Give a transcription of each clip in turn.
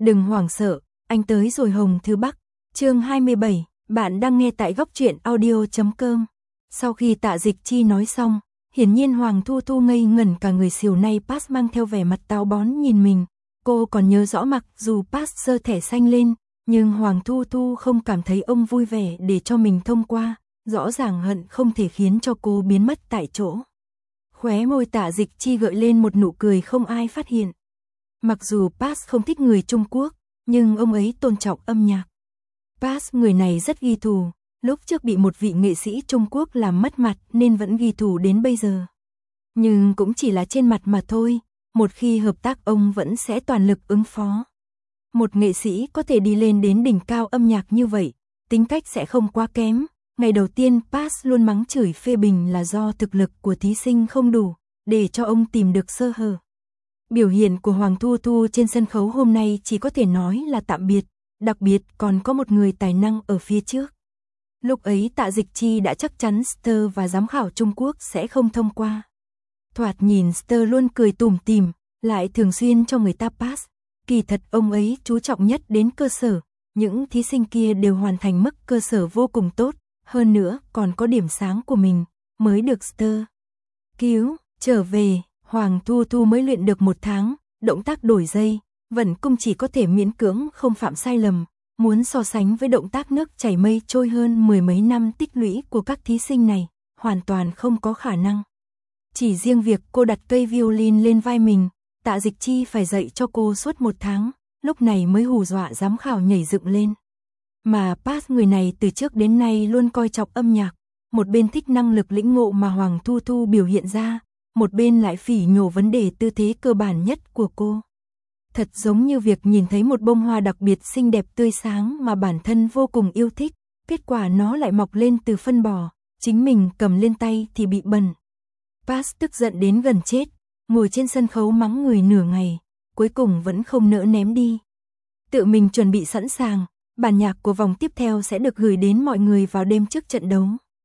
Đừng hoảng sợ, anh tới rồi Hồng Thư Bắc. Chương 27, bạn đang nghe tại góc truyện audio.com. Sau khi Tạ Dịch Chi nói xong, hiển nhiên Hoàng Thu Thu ngây ngẩn cả người, xìu nay pass mang theo vẻ mặt táo bón nhìn mình. Cô còn nhớ rõ mặc dù pass giơ thẻ xanh lên, nhưng Hoàng Thu Thu không cảm thấy ông vui vẻ để cho mình thông qua, rõ ràng hận không thể khiến cho cô biến mất tại chỗ. Khóe môi Tạ Dịch Chi gợi lên một nụ cười không ai phát hiện. Mặc dù pass không thích người Trung Quốc, nhưng ông ấy tôn trọng âm nhạc. Pass người này rất ghi thù, lúc trước bị một vị nghệ sĩ Trung Quốc làm mất mặt nên vẫn ghi thù đến bây giờ. Nhưng cũng chỉ là trên mặt mà thôi, một khi hợp tác ông vẫn sẽ toàn lực ứng phó. Một nghệ sĩ có thể đi lên đến đỉnh cao âm nhạc như vậy, tính cách sẽ không quá kém. Ngày đầu tiên Pass luôn mắng chửi phê bình là do thực lực của thí sinh không đủ, để cho ông tìm được sơ hở. Biểu hiện của Hoàng Thu Thu trên sân khấu hôm nay chỉ có thể nói là tạm biệt, đặc biệt còn có một người tài năng ở phía trước. Lúc ấy Tạ Dịch Chi đã chắc chắn Star và giám khảo Trung Quốc sẽ không thông qua. Thoạt nhìn Star luôn cười tủm tỉm, lại thường xuyên cho người ta pass. Kỳ thật ông ấy chú trọng nhất đến cơ sở, những thí sinh kia đều hoàn thành mức cơ sở vô cùng tốt, hơn nữa còn có điểm sáng của mình, mới được Star cứu. Trở về, Hoàng Thu Thu mới luyện được 1 tháng, động tác đổi dây, vẫn cung chỉ có thể miễn cưỡng không phạm sai lầm, muốn so sánh với động tác nước chảy mây trôi hơn 10 mấy năm tích lũy của các thí sinh này, hoàn toàn không có khả năng. Chỉ riêng việc cô đặt cây violin lên vai mình, Tạ Dịch Chi phải dạy cho cô suốt 1 tháng, lúc này mới hù dọa giám khảo nhảy dựng lên. Mà Pass người này từ trước đến nay luôn coi trọng âm nhạc, một bên thích năng lực lĩnh ngộ mà Hoàng Thu Thu biểu hiện ra, một bên lại phỉ nhổ vấn đề tư thế cơ bản nhất của cô. Thật giống như việc nhìn thấy một bông hoa đặc biệt xinh đẹp tươi sáng mà bản thân vô cùng yêu thích, kết quả nó lại mọc lên từ phân bò, chính mình cầm lên tay thì bị bẩn. Pass tức giận đến gần chết, ngồi trên sân khấu mắng người nửa ngày, cuối cùng vẫn không nỡ ném đi. Tự mình chuẩn bị sẵn sàng, bản nhạc của vòng tiếp theo sẽ được gửi đến mọi người vào đêm trước trận đấu.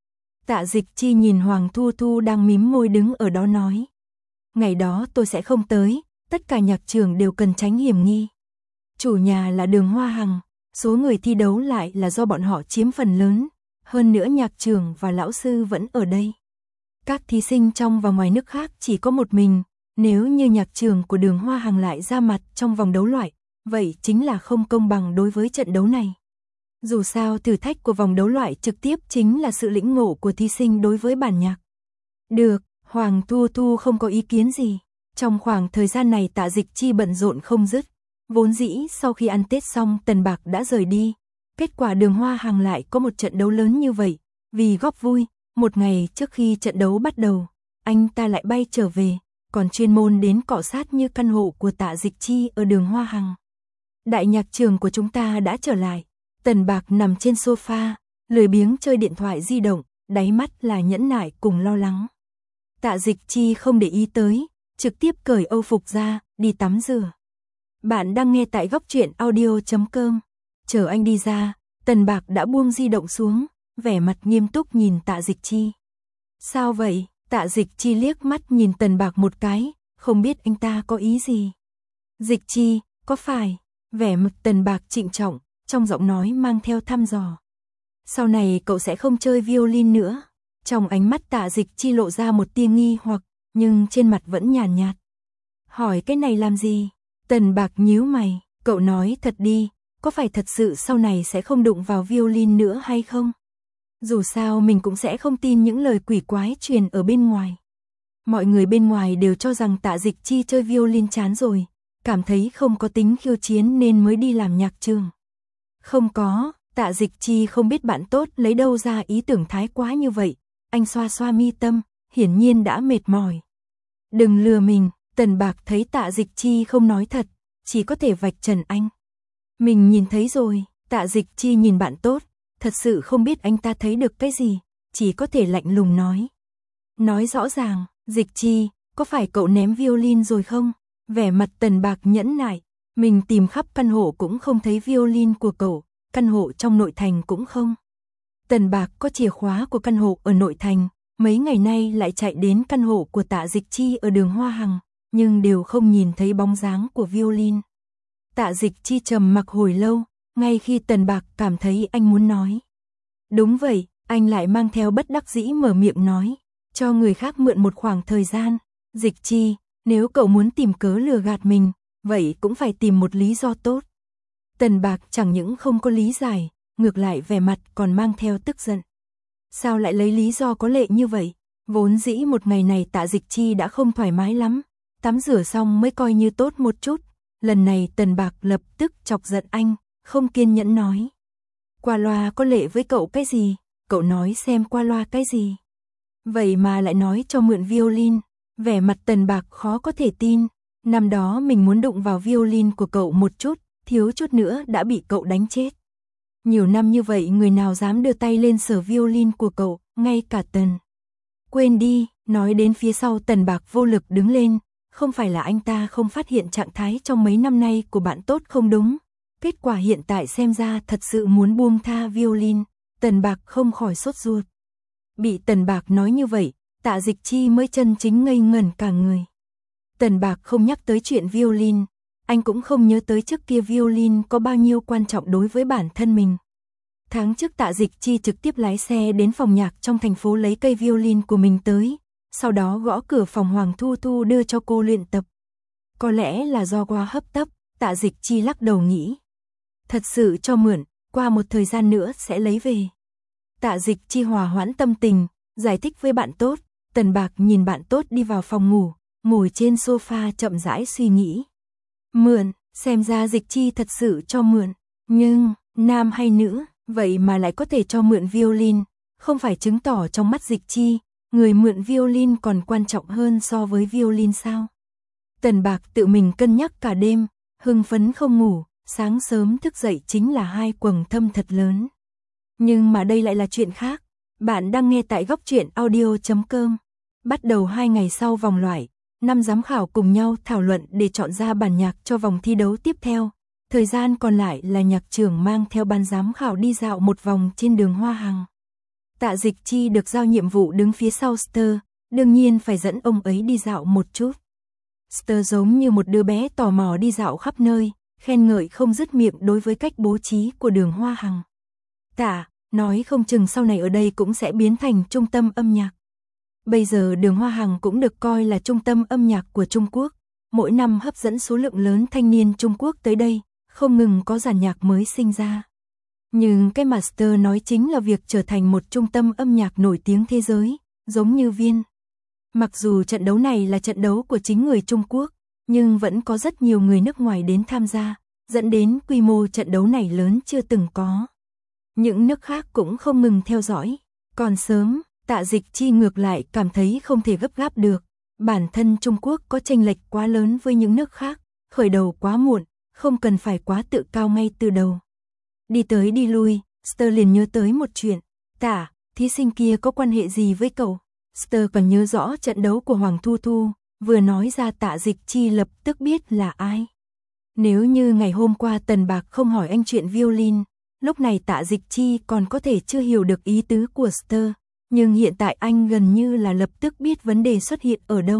Tạ Dịch Chi nhìn Hoàng Thu Thu đang mím môi đứng ở đó nói. Ngày đó tôi sẽ không tới, tất cả nhạc trường đều cần tránh hiểm nghi. Chủ nhà là Đường Hoa Hằng, số người thi đấu lại là do bọn họ chiếm phần lớn, hơn nữa nhạc trường và lão sư vẫn ở đây. Các thí sinh trong và ngoài nước khác chỉ có một mình, nếu như nhạc trường của Đường Hoa Hằng lại ra mặt trong vòng đấu loại, vậy chính là không công bằng đối với trận đấu này. Dù sao thử thách của vòng đấu loại trực tiếp chính là sự lĩnh ngộ của thí sinh đối với bản nhạc. Được, Hoàng Thu Thu không có ý kiến gì. Trong khoảng thời gian này Tạ Dịch Chi bận rộn không dứt. Vốn dĩ sau khi ăn Tết xong Tần Bạc đã rời đi. Kết quả Đường Hoa Hằng lại có một trận đấu lớn như vậy. Vì góp vui, một ngày trước khi trận đấu bắt đầu, anh ta lại bay trở về, còn chuyên môn đến cọ sát như căn hộ của Tạ Dịch Chi ở Đường Hoa Hằng. Đại nhạc trường của chúng ta đã trở lại. Tần Bạc nằm trên sofa, lười biếng chơi điện thoại di động, đáy mắt là nhẫn nại cùng lo lắng. Tạ Dịch Chi không để ý tới, trực tiếp cởi âu phục ra, đi tắm rửa. Bạn đang nghe tại góc truyện audio.com. Chờ anh đi ra, Tần Bạc đã buông di động xuống, vẻ mặt nghiêm túc nhìn Tạ Dịch Chi. Sao vậy? Tạ Dịch Chi liếc mắt nhìn Tần Bạc một cái, không biết anh ta có ý gì. Dịch Chi, có phải? Vẻ mặt Tần Bạc trịnh trọng, trong giọng nói mang theo thăm dò. Sau này cậu sẽ không chơi violin nữa. Trong ánh mắt Tạ Dịch Chi lộ ra một tia nghi hoặc, nhưng trên mặt vẫn nhàn nhạt. Hỏi cái này làm gì? Tần Bạc nhíu mày, cậu nói thật đi, có phải thật sự sau này sẽ không đụng vào violin nữa hay không? Dù sao mình cũng sẽ không tin những lời quỷ quái truyền ở bên ngoài. Mọi người bên ngoài đều cho rằng Tạ Dịch Chi chơi violin chán rồi, cảm thấy không có tính khiêu chiến nên mới đi làm nhạc trường. Không có, Tạ Dịch Chi không biết bạn tốt lấy đâu ra ý tưởng thái quá như vậy. Anh xoa xoa mi tâm, hiển nhiên đã mệt mỏi. Đừng lừa mình, Tần Bạc thấy Tạ Dịch Chi không nói thật, chỉ có thể vạch trần anh. Mình nhìn thấy rồi, Tạ Dịch Chi nhìn bạn tốt, thật sự không biết anh ta thấy được cái gì, chỉ có thể lạnh lùng nói. Nói rõ ràng, Dịch Chi, có phải cậu ném violin rồi không? Vẻ mặt Tần Bạc nhẫn nại, mình tìm khắp căn hộ cũng không thấy violin của cậu, căn hộ trong nội thành cũng không. Tần Bạc có chìa khóa của căn hộ ở nội thành, mấy ngày nay lại chạy đến căn hộ của Tạ Dịch Chi ở Đường Hoa Hằng, nhưng đều không nhìn thấy bóng dáng của violin. Tạ Dịch Chi trầm mặc hồi lâu, ngay khi Tần Bạc cảm thấy anh muốn nói. Đúng vậy, anh lại mang theo bất đắc dĩ mở miệng nói, cho người khác mượn một khoảng thời gian. Dịch Chi, nếu cậu muốn tìm cớ lừa gạt mình, vậy cũng phải tìm một lý do tốt. Tần Bạc chẳng những không có lý giải, ngược lại vẻ mặt còn mang theo tức giận. Sao lại lấy lý do có lệ như vậy? Vốn dĩ một ngày này Tạ Dịch Chi đã không thoải mái lắm, tắm rửa xong mới coi như tốt một chút. Lần này Tần Bạc lập tức chọc giận anh, không kiên nhẫn nói. Qua loa có lệ với cậu cái gì? Cậu nói xem qua loa cái gì? Vậy mà lại nói cho mượn violin. Vẻ mặt Tần Bạc khó có thể tin. Năm đó mình muốn đụng vào violin của cậu một chút, thiếu chút nữa đã bị cậu đánh chết. Nhiều năm như vậy người nào dám đưa tay lên sờ violin của cậu, ngay cả Tần. Quên đi, nói đến phía sau Tần Bạc vô lực đứng lên. Không phải là anh ta không phát hiện trạng thái trong mấy năm nay của bạn tốt không đúng. Kết quả hiện tại xem ra thật sự muốn buông tha violin. Tần Bạc không khỏi sốt ruột. Bị Tần Bạc nói như vậy, Tạ Dịch Chi mới chân chính ngây ngẩn cả người. Tần Bạc không nhắc tới chuyện violin, anh cũng không nhớ tới trước kia violin có bao nhiêu quan trọng đối với bản thân mình. Tháng trước Tạ Dịch Chi trực tiếp lái xe đến phòng nhạc trong thành phố lấy cây violin của mình tới, sau đó gõ cửa phòng Hoàng Thu Thu đưa cho cô luyện tập. Có lẽ là do quá hấp tấp, Tạ Dịch Chi lắc đầu nghĩ. Thật sự cho mượn, qua một thời gian nữa sẽ lấy về. Tạ Dịch Chi hòa hoãn tâm tình, giải thích với bạn tốt. Tần Bạc nhìn bạn tốt đi vào phòng ngủ, ngồi trên sofa chậm rãi suy nghĩ. Mượn, xem ra Dịch Chi thật sự cho mượn. Nhưng, nam hay nữ, vậy mà lại có thể cho mượn violin, không phải chứng tỏ trong mắt Dịch Chi, người mượn violin còn quan trọng hơn so với violin sao? Tần Bạc tự mình cân nhắc cả đêm, hưng phấn không ngủ, sáng sớm thức dậy chính là hai quầng thâm thật lớn. Nhưng mà đây lại là chuyện khác. Bạn đang nghe tại góc truyện audio.com. Bắt đầu 2 ngày sau vòng loại, 5 giám khảo cùng nhau thảo luận để chọn ra bản nhạc cho vòng thi đấu tiếp theo. Thời gian còn lại là nhạc trưởng mang theo ban giám khảo đi dạo một vòng trên đường Hoa Hằng. Tạ Dịch Chi được giao nhiệm vụ đứng phía sau Star, đương nhiên phải dẫn ông ấy đi dạo một chút. Star giống như một đứa bé tò mò đi dạo khắp nơi, khen ngợi không dứt miệng đối với cách bố trí của đường Hoa Hằng. Tạ, nói không chừng sau này ở đây cũng sẽ biến thành trung tâm âm nhạc. Bây giờ đường Hoa Hằng cũng được coi là trung tâm âm nhạc của Trung Quốc, mỗi năm hấp dẫn số lượng lớn thanh niên Trung Quốc tới đây, không ngừng có dàn nhạc mới sinh ra. Nhưng cái Master nói chính là việc trở thành một trung tâm âm nhạc nổi tiếng thế giới, giống như Viên. Mặc dù trận đấu này là trận đấu của chính người Trung Quốc, nhưng vẫn có rất nhiều người nước ngoài đến tham gia, dẫn đến quy mô trận đấu này lớn chưa từng có. Những nước khác cũng không ngừng theo dõi. Còn sớm, Tạ Dịch Chi ngược lại cảm thấy không thể gấp gáp được. Bản thân Trung Quốc có chênh lệch quá lớn với những nước khác, khởi đầu quá muộn, không cần phải quá tự cao ngay từ đầu. Đi tới đi lui, Star liền nhớ tới một chuyện. Tạ, thí sinh kia có quan hệ gì với cậu? Star còn nhớ rõ trận đấu của Hoàng Thu Thu, vừa nói ra Tạ Dịch Chi lập tức biết là ai. Nếu như ngày hôm qua Tần Bạc không hỏi anh chuyện violin, lúc này Tạ Dịch Chi còn có thể chưa hiểu được ý tứ của Star, nhưng hiện tại anh gần như là lập tức biết vấn đề xuất hiện ở đâu.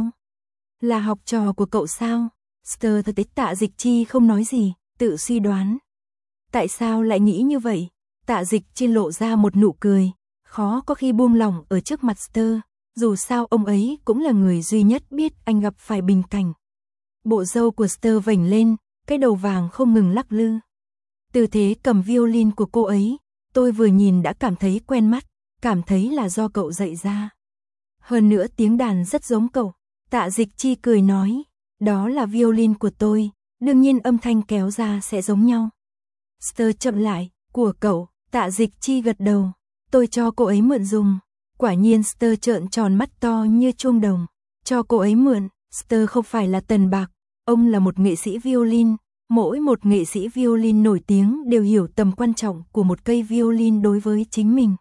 Là học trò của cậu sao? Star thật tích Tạ Dịch Chi không nói gì, tự suy đoán. Tại sao lại nghĩ như vậy? Tạ Dịch Chi lộ ra một nụ cười, khó có khi buông lỏng ở trước mặt Star, dù sao ông ấy cũng là người duy nhất biết anh gặp phải bình cảnh. Bộ râu của Star vểnh lên, cái đầu vàng không ngừng lắc lư. Tư thế cầm violin của cô ấy, tôi vừa nhìn đã cảm thấy quen mắt, cảm thấy là do cậu dạy ra. Hơn nữa tiếng đàn rất giống cậu. Tạ Dịch Chi cười nói, đó là violin của tôi, đương nhiên âm thanh kéo ra sẽ giống nhau. Star chậm lại, của cậu, Tạ Dịch Chi gật đầu, tôi cho cô ấy mượn dùng. Quả nhiên Star trợn tròn mắt to như chuông đồng, cho cô ấy mượn. Star không phải là Tần Bạc, ông là một nghệ sĩ violin. Mỗi một nghệ sĩ violin nổi tiếng đều hiểu tầm quan trọng của một cây violin đối với chính mình.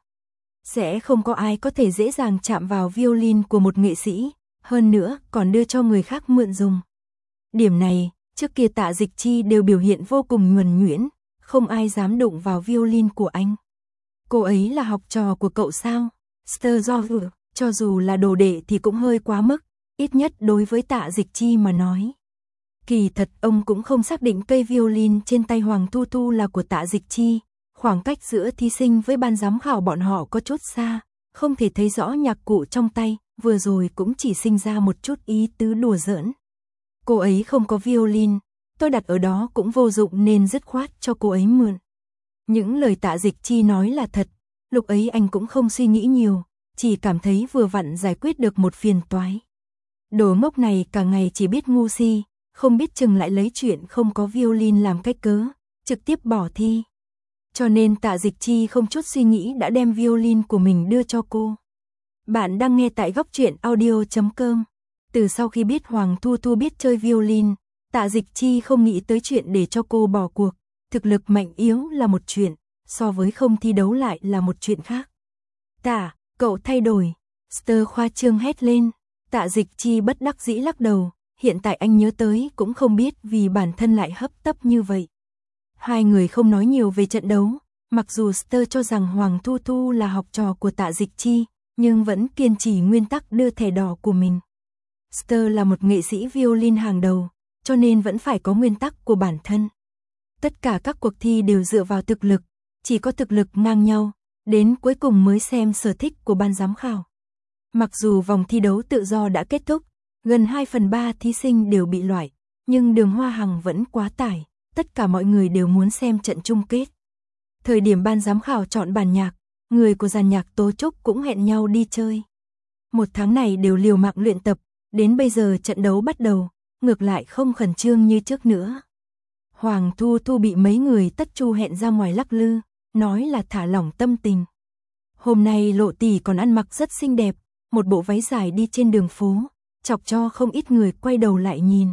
Sẽ không có ai có thể dễ dàng chạm vào violin của một nghệ sĩ, hơn nữa còn đưa cho người khác mượn dùng. Điểm này, trước kia Tạ Dịch Chi đều biểu hiện vô cùng nhuần nhuyễn, không ai dám đụng vào violin của anh. Cô ấy là học trò của cậu sao? Star do dự, cho dù là đồ đệ thì cũng hơi quá mức, ít nhất đối với Tạ Dịch Chi mà nói. Kỳ thật ông cũng không xác định cây violin trên tay Hoàng Thu Thu là của Tạ Dịch Chi, khoảng cách giữa thí sinh với ban giám khảo bọn họ có chút xa, không thể thấy rõ nhạc cụ trong tay, vừa rồi cũng chỉ sinh ra một chút ý tứ đùa giỡn. Cô ấy không có violin, tôi đặt ở đó cũng vô dụng nên dứt khoát cho cô ấy mượn. Những lời Tạ Dịch Chi nói là thật, lúc ấy anh cũng không suy nghĩ nhiều, chỉ cảm thấy vừa vặn giải quyết được một phiền toái. Đồ ngốc này cả ngày chỉ biết ngu si, không biết chừng lại lấy chuyện không có violin làm cái cớ, trực tiếp bỏ thi. Cho nên Tạ Dịch Chi không chút suy nghĩ đã đem violin của mình đưa cho cô. Bạn đang nghe tại góc truyện audio.com. Từ sau khi biết Hoàng Thu Thu biết chơi violin, Tạ Dịch Chi không nghĩ tới chuyện để cho cô bỏ cuộc. Thực lực mạnh yếu là một chuyện, so với không thi đấu lại là một chuyện khác. Tạ, cậu thay đổi. Sơ khoa trương hét lên. Tạ Dịch Chi bất đắc dĩ lắc đầu. Hiện tại anh nhớ tới cũng không biết vì bản thân lại hấp tấp như vậy. Hai người không nói nhiều về trận đấu. Mặc dù Sơ cho rằng Hoàng Thu Thu là học trò của Tạ Dịch Chi, nhưng vẫn kiên trì nguyên tắc đưa thẻ đỏ của mình. Sơ là một nghệ sĩ violin hàng đầu, cho nên vẫn phải có nguyên tắc của bản thân. Tất cả các cuộc thi đều dựa vào thực lực, chỉ có thực lực ngang nhau, đến cuối cùng mới xem sở thích của ban giám khảo. Mặc dù vòng thi đấu tự do đã kết thúc, gần 2/3 thí sinh đều bị loại, nhưng đường Hoa Hằng vẫn quá tải, tất cả mọi người đều muốn xem trận chung kết. Thời điểm ban giám khảo chọn bản nhạc, người của dàn nhạc Tố Trúc cũng hẹn nhau đi chơi. Một tháng này đều liều mạng luyện tập, đến bây giờ trận đấu bắt đầu, ngược lại không khẩn trương như trước nữa. Hoàng Thu Thu bị mấy người tất chu hẹn ra ngoài lắc lư, nói là thả lỏng tâm tình. Hôm nay Lộ tỷ còn ăn mặc rất xinh đẹp, một bộ váy dài đi trên đường phố, chọc cho không ít người quay đầu lại nhìn.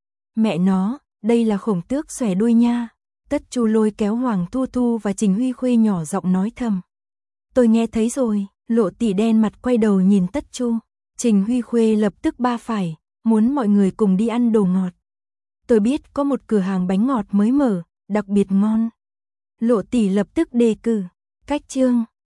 Mẹ nó, đây là khổng tước xòe đuôi nha. Tất chu lôi kéo Hoàng Thu Thu và Trình Huy Khuê nhỏ giọng nói thầm. Tôi nghe thấy rồi. Lộ tỷ đen mặt quay đầu nhìn tất chu. Trình Huy Khuê lập tức ba phải, muốn mọi người cùng đi ăn đồ ngọt. Tôi biết có một cửa hàng bánh ngọt mới mở, đặc biệt ngon. Lộ tỷ lập tức đề cử. Cách chương